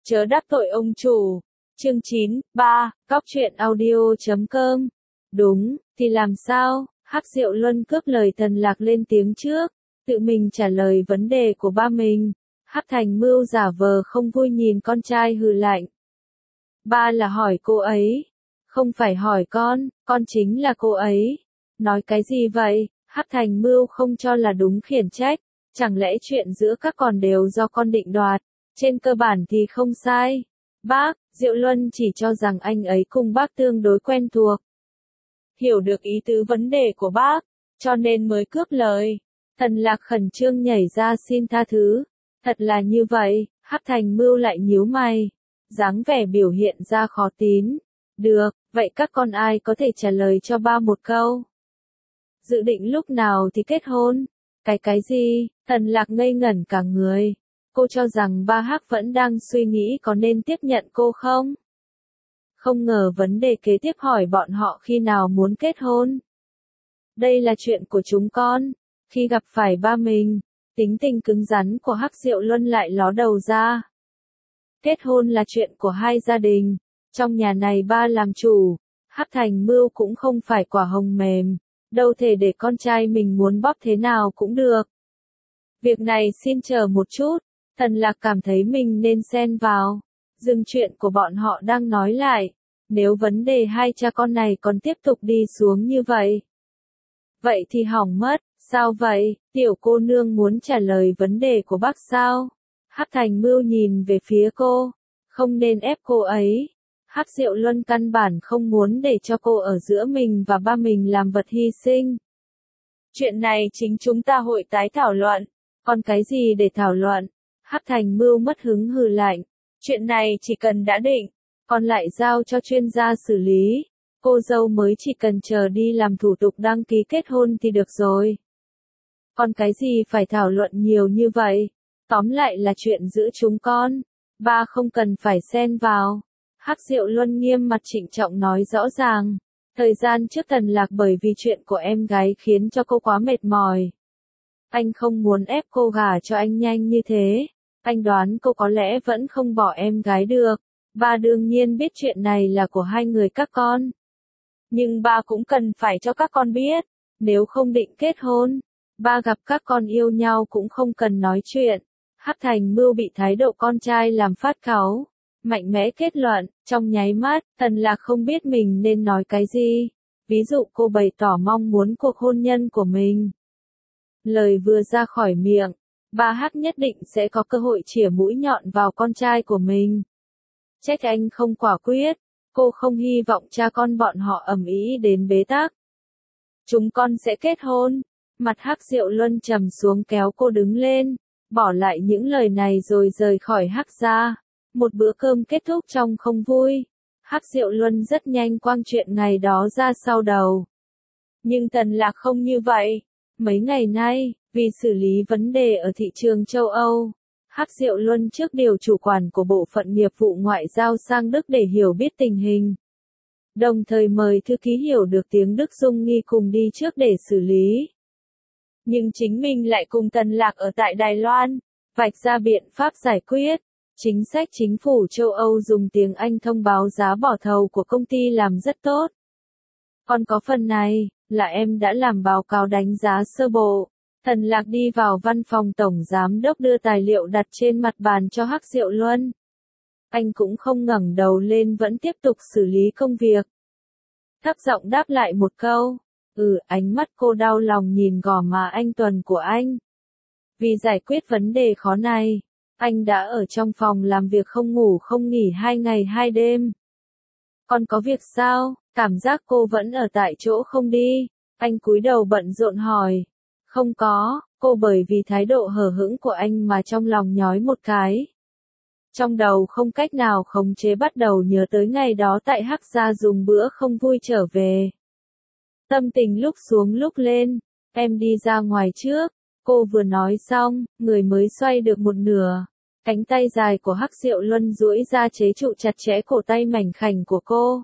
Chớ đắc tội ông chủ. Chương 9, 3, Cóc truyện audio.com. Đúng, thì làm sao? Hắc Diệu Luân cướp lời Tần Lạc lên tiếng trước, tự mình trả lời vấn đề của ba mình. Hắc Thành Mưu giả vờ không vui nhìn con trai hừ lạnh. Ba là hỏi cô ấy, không phải hỏi con chính là cô ấy. Nói cái gì vậy? Hắc Thành Mưu không cho là đúng khiển trách, chẳng lẽ chuyện giữa các con đều do con định đoạt? Trên cơ bản thì không sai. Bác, Diệu Luân chỉ cho rằng anh ấy cùng bác tương đối quen thuộc. Hiểu được ý tứ vấn đề của bác, cho nên mới cướp lời. Tần Lạc khẩn trương nhảy ra xin tha thứ. Thật là như vậy, Hắc Thành Mưu lại nhíu mày, dáng vẻ biểu hiện ra khó tín. Được, vậy các con ai có thể trả lời cho ba một câu? Dự định lúc nào thì kết hôn? Cái gì? Tần Lạc ngây ngẩn cả người. Cô cho rằng ba Hắc vẫn đang suy nghĩ có nên tiếp nhận cô không? Không ngờ vấn đề kế tiếp hỏi bọn họ khi nào muốn kết hôn. Đây là chuyện của chúng con. Khi gặp phải ba mình, tính tình cứng rắn của Hắc Diệu Luân lại ló đầu ra. Kết hôn là chuyện của hai gia đình. Trong nhà này ba làm chủ. Hắc Thành Mưu cũng không phải quả hồng mềm. Đâu thể để con trai mình muốn bóp thế nào cũng được. Việc này xin chờ một chút. Tần Lạc cảm thấy mình nên xen vào. Dừng chuyện của bọn họ đang nói lại. Nếu vấn đề hai cha con này còn tiếp tục đi xuống như vậy. Vậy thì hỏng mất. Sao vậy? Tiểu cô nương muốn trả lời vấn đề của bác sao? Hắc Thành Mưu nhìn về phía cô. Không nên ép cô ấy. Hắc Diệu Luân căn bản không muốn để cho cô ở giữa mình và ba mình làm vật hy sinh. Chuyện này chính chúng ta hội tái thảo luận. Còn cái gì để thảo luận? Hắc Thành Mưu mất hứng hừ lạnh. Chuyện này chỉ cần đã định, còn lại giao cho chuyên gia xử lý. Cô dâu mới chỉ cần chờ đi làm thủ tục đăng ký kết hôn thì được rồi. Còn cái gì phải thảo luận nhiều như vậy? Tóm lại là chuyện giữa chúng con. Ba không cần phải xen vào. Hắc Diệu Luân nghiêm mặt trịnh trọng nói rõ ràng. Thời gian trước Tần Lạc bởi vì chuyện của em gái khiến cho cô quá mệt mỏi. Anh không muốn ép cô gả cho anh nhanh như thế. Anh đoán cô có lẽ vẫn không bỏ em gái được. Ba đương nhiên biết chuyện này là của hai người các con. Nhưng ba cũng cần phải cho các con biết. Nếu không định kết hôn, ba gặp các con yêu nhau cũng không cần nói chuyện. Hắc Thành Mưu bị thái độ con trai làm phát cáu. Mạnh mẽ kết luận, trong nháy mắt, Tần Lạc không biết mình nên nói cái gì. Ví dụ cô bày tỏ mong muốn cuộc hôn nhân của mình. Lời vừa ra khỏi miệng, ba Hắc nhất định sẽ có cơ hội chĩa mũi nhọn vào con trai của mình. Trách anh không quả quyết, cô không hy vọng cha con bọn họ ầm ĩ đến bế tắc. Chúng con sẽ kết hôn. Mặt Hắc Diệu Luân trầm xuống kéo cô đứng lên, bỏ lại những lời này rồi rời khỏi Hắc gia. Một bữa cơm kết thúc trong không vui. Hắc Diệu Luân rất nhanh quăng chuyện ngày đó ra sau đầu. Nhưng Tần Lạc không như vậy. Mấy ngày nay, vì xử lý vấn đề ở thị trường châu Âu, Hắc Diệu Luân trước điều chủ quản của bộ phận nghiệp vụ ngoại giao sang Đức để hiểu biết tình hình. Đồng thời mời thư ký hiểu được tiếng Đức Dung Nghi cùng đi trước để xử lý. Nhưng chính mình lại cùng Tần Lạc ở tại Đài Loan, vạch ra biện pháp giải quyết. Chính sách chính phủ châu Âu dùng tiếng Anh thông báo giá bỏ thầu của công ty làm rất tốt. Còn có phần này, là em đã làm báo cáo đánh giá sơ bộ. Tần Lạc đi vào văn phòng tổng giám đốc đưa tài liệu đặt trên mặt bàn cho Hắc Diệu Luân. Anh cũng không ngẩng đầu lên vẫn tiếp tục xử lý công việc. Thấp giọng đáp lại một câu. Ánh mắt cô đau lòng nhìn gò má anh Tuần của anh. Vì giải quyết vấn đề khó này, anh đã ở trong phòng làm việc không ngủ không nghỉ 2 ngày 2 đêm. Còn có việc sao? Cảm giác cô vẫn ở tại chỗ không đi. Anh cúi đầu bận rộn hỏi. Không có, cô bởi vì thái độ hờ hững của anh mà trong lòng nhói một cái. Trong đầu không cách nào khống chế bắt đầu nhớ tới ngày đó tại Hắc gia dùng bữa không vui trở về. Tâm tình lúc xuống lúc lên, em đi ra ngoài trước. Cô vừa nói xong, người mới xoay được một nửa. Cánh tay dài của Hắc Diệu Luân duỗi ra chế trụ chặt chẽ cổ tay mảnh khảnh của cô.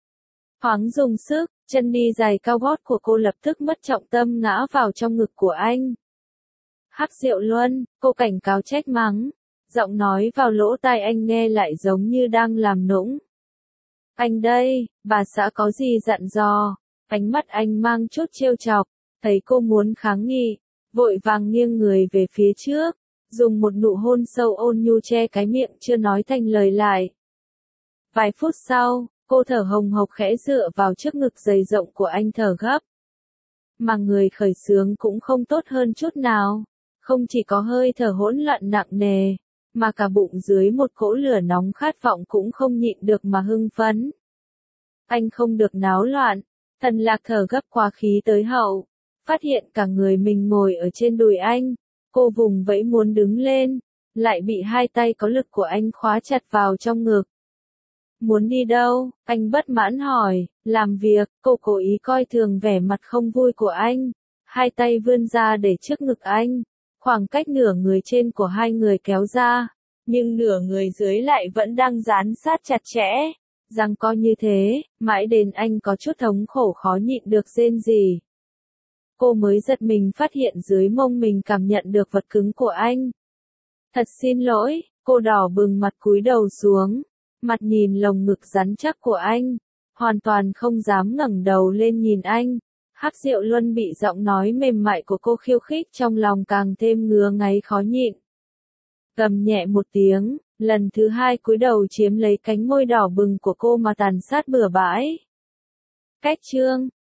Thoáng dùng sức, chân đi dài cao gót của cô lập tức mất trọng tâm ngã vào trong ngực của anh. Hắc Diệu Luân, cô cảnh cáo trách mắng. Giọng nói vào lỗ tai anh nghe lại giống như đang làm nũng. Anh đây, bà xã có gì dặn dò? Ánh mắt anh mang chút trêu chọc, thấy cô muốn kháng nghị, vội vàng nghiêng người về phía trước, dùng một nụ hôn sâu ôn nhu che cái miệng chưa nói thành lời lại. Vài phút sau, cô thở hồng hộc khẽ dựa vào trước ngực dày rộng của anh thở gấp. Mà người khởi xướng cũng không tốt hơn chút nào, không chỉ có hơi thở hỗn loạn nặng nề, mà cả bụng dưới một cỗ lửa nóng khát vọng cũng không nhịn được mà hưng phấn. Anh không được náo loạn, Tần Lạc thở gấp quá khí tới hậu, phát hiện cả người mình ngồi ở trên đùi anh, cô vùng vẫy muốn đứng lên, lại bị hai tay có lực của anh khóa chặt vào trong ngực. Muốn đi đâu? Anh bất mãn hỏi. Làm việc. Cô cố ý coi thường vẻ mặt không vui của anh, hai tay vươn ra để trước ngực anh, khoảng cách nửa người trên của hai người kéo ra, nhưng nửa người dưới lại vẫn đang dán sát chặt chẽ. Giằng co như thế, mãi đến anh có chút thống khổ khó nhịn được rên rỉ. Cô mới giật mình phát hiện dưới mông mình cảm nhận được vật cứng của anh. Thật xin lỗi, cô đỏ bừng mặt cúi đầu xuống, mặt nhìn lồng ngực rắn chắc của anh, hoàn toàn không dám ngẩng đầu lên nhìn anh. Hắc Diệu Luân bị giọng nói mềm mại của cô khiêu khích trong lòng càng thêm ngứa ngáy khó nhịn. Gầm nhẹ một tiếng, lần thứ hai cúi đầu chiếm lấy cánh môi đỏ bừng của cô mà tàn sát bừa bãi. Cách chương